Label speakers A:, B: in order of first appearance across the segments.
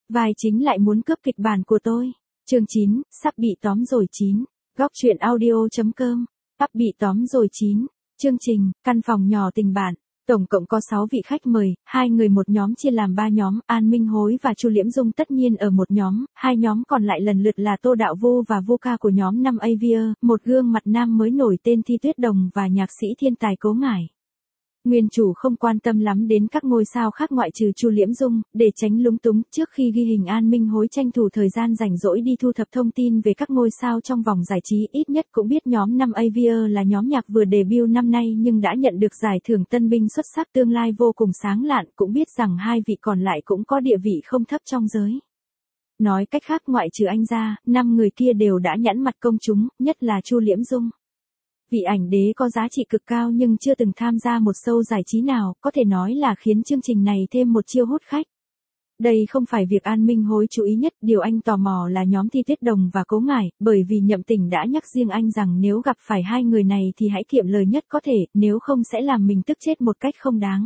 A: Vai chính lại muốn cướp kịch bản của tôi. Chương 9, sắp bị tóm rồi 9. Góc truyện audio.com. Sắp bị tóm rồi 9. Chương trình, căn phòng nhỏ tình bạn. Tổng cộng có 6 vị khách mời, 2 người một nhóm chia làm 3 nhóm, An Minh Hối và Chu Liễm Dung tất nhiên ở một nhóm, 2 nhóm còn lại lần lượt là Tô Đạo Vô và Vô Ca của nhóm 5 Avier, một gương mặt nam mới nổi tên Thi Tuyết Đồng và nhạc sĩ thiên tài Cố Ngải. Nguyên chủ không quan tâm lắm đến các ngôi sao khác ngoại trừ Chu Liễm Dung, để tránh lúng túng trước khi ghi hình An Minh Hối tranh thủ thời gian rảnh rỗi đi thu thập thông tin về các ngôi sao trong vòng giải trí, ít nhất cũng biết nhóm 5 Avier là nhóm nhạc vừa debut năm nay nhưng đã nhận được giải thưởng tân binh xuất sắc, tương lai vô cùng sáng lạn, cũng biết rằng 2 vị còn lại cũng có địa vị không thấp trong giới. Nói cách khác ngoại trừ anh ra, 5 người kia đều đã nhẵn mặt công chúng, nhất là Chu Liễm Dung. Vị ảnh đế có giá trị cực cao nhưng chưa từng tham gia một show giải trí nào, có thể nói là khiến chương trình này thêm một chiêu hút khách. Đây không phải việc An Minh Hối chú ý nhất, điều anh tò mò là nhóm Thi Tuyết Đồng và Cố Ngải, bởi vì Nhậm Tình đã nhắc riêng anh rằng nếu gặp phải 2 người này thì hãy kiệm lời nhất có thể, nếu không sẽ làm mình tức chết một cách không đáng.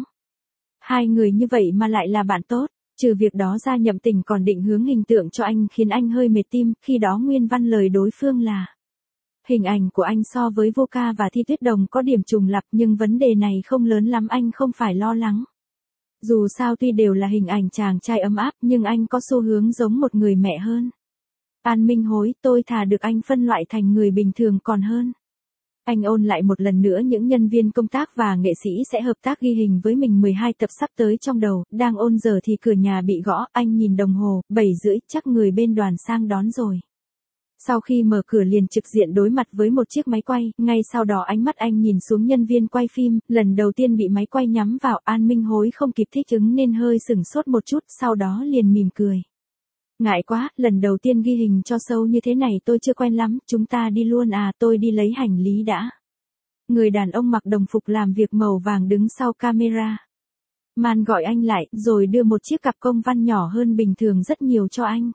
A: 2 người như vậy mà lại là bạn tốt. Trừ việc đó ra Nhậm Tình còn định hướng hình tượng cho anh khiến anh hơi mệt tim, khi đó nguyên văn lời đối phương là: hình ảnh của anh so với Vô Ca và Thi Tuyết Đồng có điểm trùng lặp nhưng vấn đề này không lớn lắm, anh không phải lo lắng. Dù sao tuy đều là hình ảnh chàng trai ấm áp nhưng anh có xu hướng giống một người mẹ hơn. An Minh Hối, tôi thà được anh phân loại thành người bình thường còn hơn. Anh ôn lại một lần nữa những nhân viên công tác và nghệ sĩ sẽ hợp tác ghi hình với mình 12 tập sắp tới trong đầu, đang ôn giờ thì cửa nhà bị gõ, anh nhìn đồng hồ, 7:30, chắc người bên đoàn sang đón rồi. Sau khi mở cửa liền trực diện đối mặt với một chiếc máy quay, ngay sau đó ánh mắt anh nhìn xuống nhân viên quay phim, lần đầu tiên bị máy quay nhắm vào, An Minh Hối không kịp thích ứng nên hơi sửng sốt một chút, sau đó liền mỉm cười. Ngại quá, lần đầu tiên ghi hình cho show như thế này tôi chưa quen lắm, chúng ta đi luôn à, tôi đi lấy hành lý đã. Người đàn ông mặc đồng phục làm việc màu vàng đứng sau camera. Man gọi anh lại, rồi đưa một chiếc cặp công văn nhỏ hơn bình thường rất nhiều cho anh.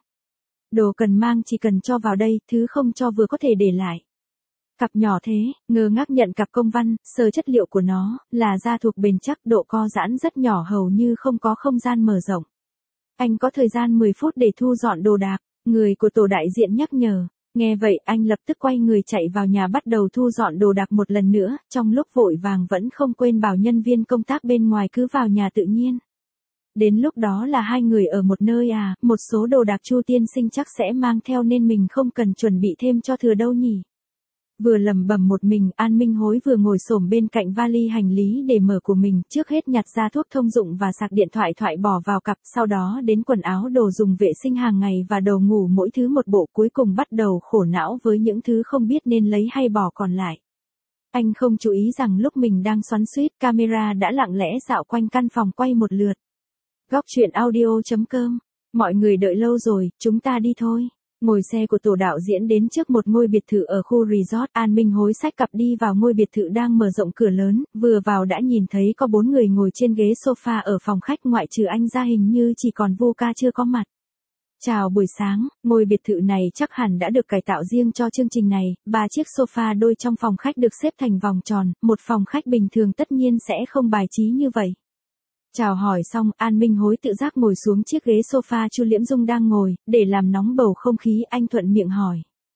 A: Đồ cần mang chỉ cần cho vào đây, thứ không cho vừa có thể để lại. Cặp nhỏ thế, ngơ ngác nhận cặp công văn, sờ chất liệu của nó, là da thuộc bền chắc, độ co giãn rất nhỏ hầu như không có không gian mở rộng. Anh có thời gian 10 phút để thu dọn đồ đạc, người của tổ đại diện nhắc nhở. Nghe vậy anh lập tức quay người chạy vào nhà bắt đầu thu dọn đồ đạc một lần nữa, trong lúc vội vàng vẫn không quên bảo nhân viên công tác bên ngoài cứ vào nhà tự nhiên. Đến lúc đó là 2 người ở một nơi à, một số đồ đạc Chu tiên sinh chắc sẽ mang theo nên mình không cần chuẩn bị thêm cho thừa đâu nhỉ. Vừa lẩm bẩm một mình, An Minh Hối vừa ngồi xổm bên cạnh vali hành lý để mở của mình, trước hết nhặt ra thuốc thông dụng và sạc điện thoại bỏ vào cặp, sau đó đến quần áo đồ dùng vệ sinh hàng ngày và đồ ngủ mỗi thứ một bộ, cuối cùng bắt đầu khổ não với những thứ không biết nên lấy hay bỏ còn lại. Anh không chú ý rằng lúc mình đang xoắn xuýt, camera đã lặng lẽ dạo quanh căn phòng quay một lượt. Góc truyện audio.com. Mọi người đợi lâu rồi, chúng ta đi thôi. Ngồi xe của tổ đạo diễn đến trước một ngôi biệt thự ở khu resort, An Minh Hối xách cặp đi vào ngôi biệt thự đang mở rộng cửa lớn, vừa vào đã nhìn thấy có 4 người ngồi trên ghế sofa ở phòng khách, ngoại trừ anh ra hình như chỉ còn Vô Ca chưa có mặt. Chào buổi sáng, ngôi biệt thự này chắc hẳn đã được cải tạo riêng cho chương trình này, 3 chiếc sofa đôi trong phòng khách được xếp thành vòng tròn, một phòng khách bình thường tất nhiên sẽ không bài trí như vậy. Chào hỏi xong, An Minh Hối tự giác ngồi xuống chiếc ghế sofa Chu Liễm Dung đang ngồi, để làm nóng bầu không khí anh thuận miệng hỏi.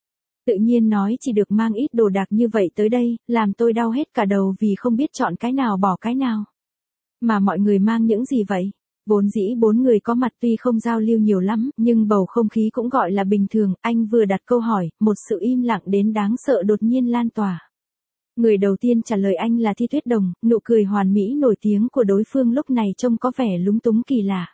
A: Tự nhiên nói chỉ được mang ít đồ đạc như vậy tới đây, làm tôi đau hết cả đầu vì không biết chọn cái nào bỏ cái nào. Mà mọi người mang những gì vậy? Vốn dĩ 4 người có mặt tuy không giao lưu nhiều lắm, nhưng bầu không khí cũng gọi là bình thường, anh vừa đặt câu hỏi, một sự im lặng đến đáng sợ đột nhiên lan tỏa. Người đầu tiên trả lời anh là Thi Tuyết Đồng, nụ cười hoàn mỹ nổi tiếng của đối phương lúc này trông có vẻ lúng túng kỳ lạ.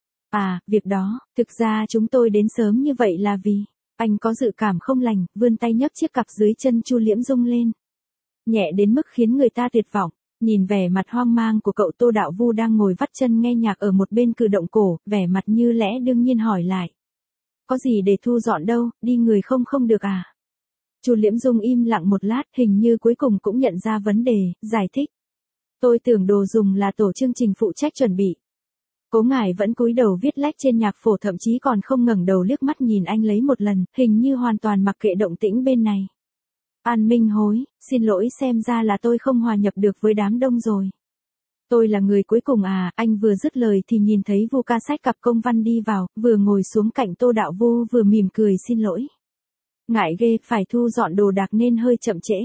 A: À, việc đó, thực ra chúng tôi đến sớm như vậy là vì, anh có dự cảm không lành, vươn tay nhấc chiếc cặp dưới chân Chu Liễm Dung lên. Nhẹ đến mức khiến người ta tuyệt vọng, nhìn vẻ mặt hoang mang của cậu Tô Đạo Vu đang ngồi vắt chân nghe nhạc ở một bên cử động cổ, vẻ mặt như lẽ đương nhiên hỏi lại. Có gì để thu dọn đâu, đi người không được à? Chu Liễm Dung im lặng một lát, hình như cuối cùng cũng nhận ra vấn đề, giải thích. Tôi tưởng đồ dùng là tổ chương trình phụ trách chuẩn bị. Cố Ngải vẫn cúi đầu viết lách trên nhạc phổ, thậm chí còn không ngẩng đầu liếc mắt nhìn anh lấy một lần, hình như hoàn toàn mặc kệ động tĩnh bên này. An Minh Hối, xin lỗi, xem ra là tôi không hòa nhập được với đám đông rồi. Tôi là người cuối cùng à, anh vừa dứt lời thì nhìn thấy Vu ca xách cặp công văn đi vào, vừa ngồi xuống cạnh Tô Đạo Vu vừa mỉm cười xin lỗi. Ngại ghê, phải thu dọn đồ đạc nên hơi chậm trễ.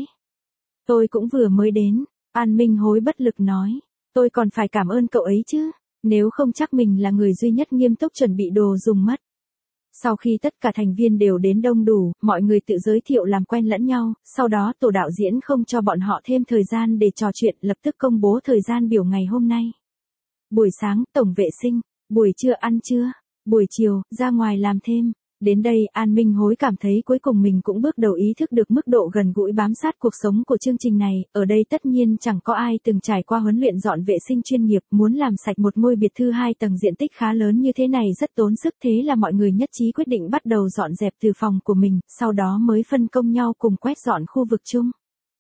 A: Tôi cũng vừa mới đến, An Minh Hối bất lực nói. Tôi còn phải cảm ơn cậu ấy chứ, nếu không chắc mình là người duy nhất nghiêm túc chuẩn bị đồ dùng mất. Sau khi tất cả thành viên đều đến đông đủ, mọi người tự giới thiệu làm quen lẫn nhau, sau đó tổ đạo diễn không cho bọn họ thêm thời gian để trò chuyện, lập tức công bố thời gian biểu ngày hôm nay. Buổi sáng, tổng vệ sinh, buổi trưa ăn trưa, buổi chiều, ra ngoài làm thêm. Đến đây, An Minh Hối cảm thấy cuối cùng mình cũng bước đầu ý thức được mức độ gần gũi bám sát cuộc sống của chương trình này, ở đây tất nhiên chẳng có ai từng trải qua huấn luyện dọn vệ sinh chuyên nghiệp, muốn làm sạch một ngôi biệt thự 2 tầng diện tích khá lớn như thế này rất tốn sức, thế là mọi người nhất trí quyết định bắt đầu dọn dẹp từ phòng của mình, sau đó mới phân công nhau cùng quét dọn khu vực chung.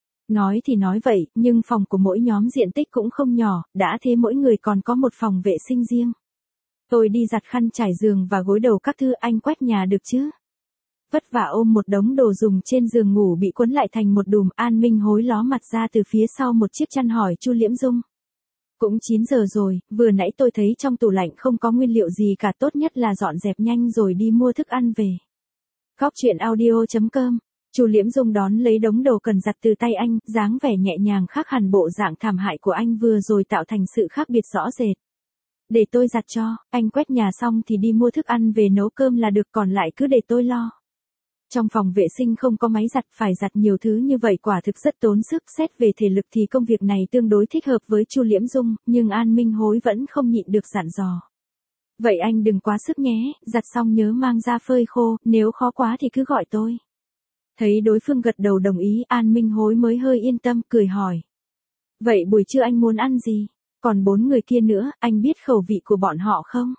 A: Nói thì nói vậy, nhưng phòng của mỗi nhóm diện tích cũng không nhỏ, đã thế mỗi người còn có một phòng vệ sinh riêng. Tôi đi giặt khăn trải giường và gối đầu các thứ, anh quét nhà được chứ? Vất vả ôm một đống đồ dùng trên giường ngủ bị cuốn lại thành một đùm, An Minh Hối ló mặt ra từ phía sau một chiếc chăn hỏi Chu Liễm Dung. Cũng 9 giờ rồi, vừa nãy tôi thấy trong tủ lạnh không có nguyên liệu gì cả, tốt nhất là dọn dẹp nhanh rồi đi mua thức ăn về. Góc chuyện audio.com. Chu Liễm Dung đón lấy đống đồ cần giặt từ tay anh, dáng vẻ nhẹ nhàng khác hẳn bộ dạng thảm hại của anh vừa rồi tạo thành sự khác biệt rõ rệt. Để tôi giặt cho, anh quét nhà xong thì đi mua thức ăn về nấu cơm là được, còn lại cứ để tôi lo. Trong phòng vệ sinh không có máy giặt, phải giặt nhiều thứ như vậy quả thực rất tốn sức, xét về thể lực thì công việc này tương đối thích hợp với Chu Liễm Dung, nhưng An Minh Hối vẫn không nhịn được dặn dò. Vậy anh đừng quá sức nhé, giặt xong nhớ mang ra phơi khô, nếu khó quá thì cứ gọi tôi. Thấy đối phương gật đầu đồng ý, An Minh Hối mới hơi yên tâm, cười hỏi. Vậy buổi trưa anh muốn ăn gì? Còn 4 người kia nữa, anh biết khẩu vị của bọn họ không?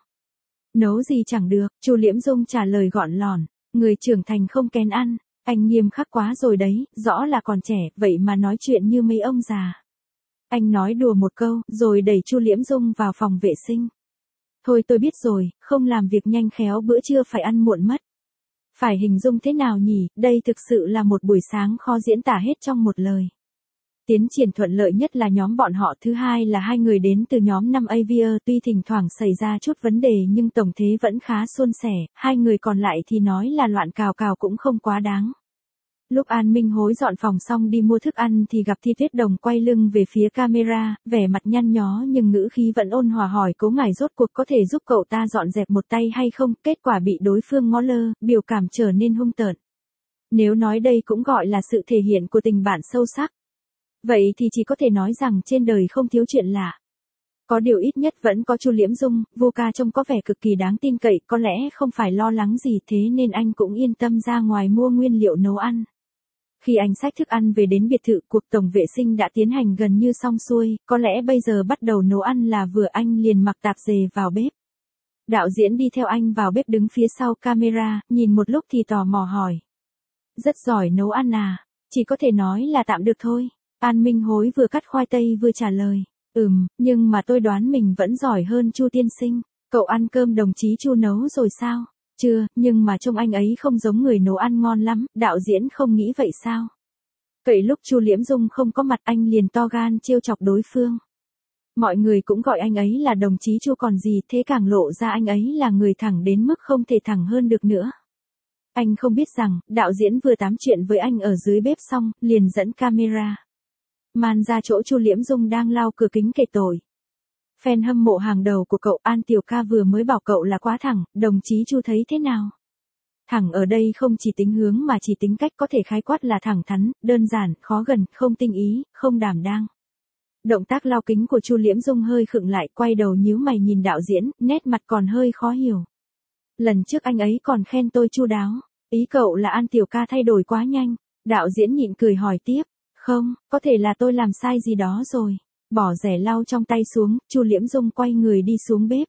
A: Nấu gì chẳng được, Chu Liễm Dung trả lời gọn lỏn, người trưởng thành không kén ăn, anh nghiêm khắc quá rồi đấy, rõ là còn trẻ, vậy mà nói chuyện như mấy ông già. Anh nói đùa một câu, rồi đẩy Chu Liễm Dung vào phòng vệ sinh. Thôi tôi biết rồi, không làm việc nhanh khéo bữa trưa phải ăn muộn mất. Phải hình dung thế nào nhỉ, đây thực sự là một buổi sáng khó diễn tả hết trong một lời. Tiến triển thuận lợi nhất là nhóm bọn họ, thứ hai là 2 người đến từ nhóm 5 Avier, tuy thỉnh thoảng xảy ra chút vấn đề nhưng tổng thế vẫn khá suôn sẻ, 2 người còn lại thì nói là loạn cào cào cũng không quá đáng. Lúc An Minh Hối dọn phòng xong đi mua thức ăn thì gặp Thi Tuyết Đồng quay lưng về phía camera, vẻ mặt nhăn nhó nhưng ngữ khí vẫn ôn hòa hỏi Cố ngài rốt cuộc có thể giúp cậu ta dọn dẹp một tay hay không, kết quả bị đối phương ngó lơ, biểu cảm trở nên hung tợn. Nếu nói đây cũng gọi là sự thể hiện của tình bạn sâu sắc. Vậy thì chỉ có thể nói rằng trên đời không thiếu chuyện lạ. Có điều ít nhất vẫn có Chu Liễm Dung, Vu ca trông có vẻ cực kỳ đáng tin cậy, có lẽ không phải lo lắng gì, thế nên anh cũng yên tâm ra ngoài mua nguyên liệu nấu ăn. Khi anh xách thức ăn về đến biệt thự, cuộc tổng vệ sinh đã tiến hành gần như xong xuôi, có lẽ bây giờ bắt đầu nấu ăn là vừa, anh liền mặc tạp dề vào bếp. Đạo diễn đi theo anh vào bếp đứng phía sau camera, nhìn một lúc thì tò mò hỏi. Rất giỏi nấu ăn à? Chỉ có thể nói là tạm được thôi. An Minh Hối vừa cắt khoai tây vừa trả lời. Nhưng mà tôi đoán mình vẫn giỏi hơn Chu tiên sinh. Cậu ăn cơm đồng chí Chu nấu rồi sao? Chưa, nhưng mà trông anh ấy không giống người nấu ăn ngon lắm, đạo diễn không nghĩ vậy sao? Vậy lúc Chu Liễm Dung không có mặt anh liền to gan trêu chọc đối phương. Mọi người cũng gọi anh ấy là đồng chí Chu còn gì, thế càng lộ ra anh ấy là người thẳng đến mức không thể thẳng hơn được nữa. Anh không biết rằng, đạo diễn vừa tám chuyện với anh ở dưới bếp xong, liền dẫn camera man ra chỗ Chu Liễm Dung đang lau cửa kính kể tội. Fan hâm mộ hàng đầu của cậu An Tiểu Ca vừa mới bảo cậu là quá thẳng, đồng chí Chu thấy thế nào? Thẳng ở đây không chỉ tính hướng mà chỉ tính cách, có thể khái quát là thẳng thắn, đơn giản, khó gần, không tinh ý, không đảm đang. Động tác lau kính của Chu Liễm Dung hơi khựng lại, quay đầu nhíu mày nhìn đạo diễn, nét mặt còn hơi khó hiểu. Lần trước anh ấy còn khen tôi chu đáo, ý cậu là An Tiểu Ca thay đổi quá nhanh. Đạo diễn nhịn cười hỏi tiếp, không, có thể là tôi làm sai gì đó rồi. Bỏ rẻ lau trong tay xuống, Chu Liễm Dung quay người đi xuống bếp.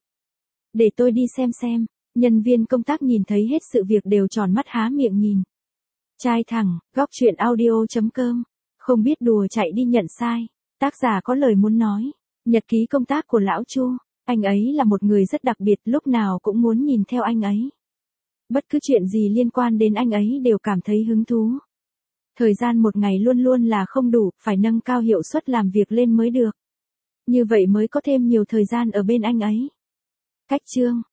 A: Để tôi đi xem. Nhân viên công tác nhìn thấy hết sự việc đều tròn mắt há miệng nhìn. Trai thẳng, góc chuyện audio.com. Không biết đùa chạy đi nhận sai. Tác giả có lời muốn nói. Nhật ký công tác của lão Chu. Anh ấy là một người rất đặc biệt, lúc nào cũng muốn nhìn theo anh ấy. Bất cứ chuyện gì liên quan đến anh ấy đều cảm thấy hứng thú. Thời gian một ngày luôn luôn là không đủ, phải nâng cao hiệu suất làm việc lên mới được. Như vậy mới có thêm nhiều thời gian ở bên anh ấy. Cách chương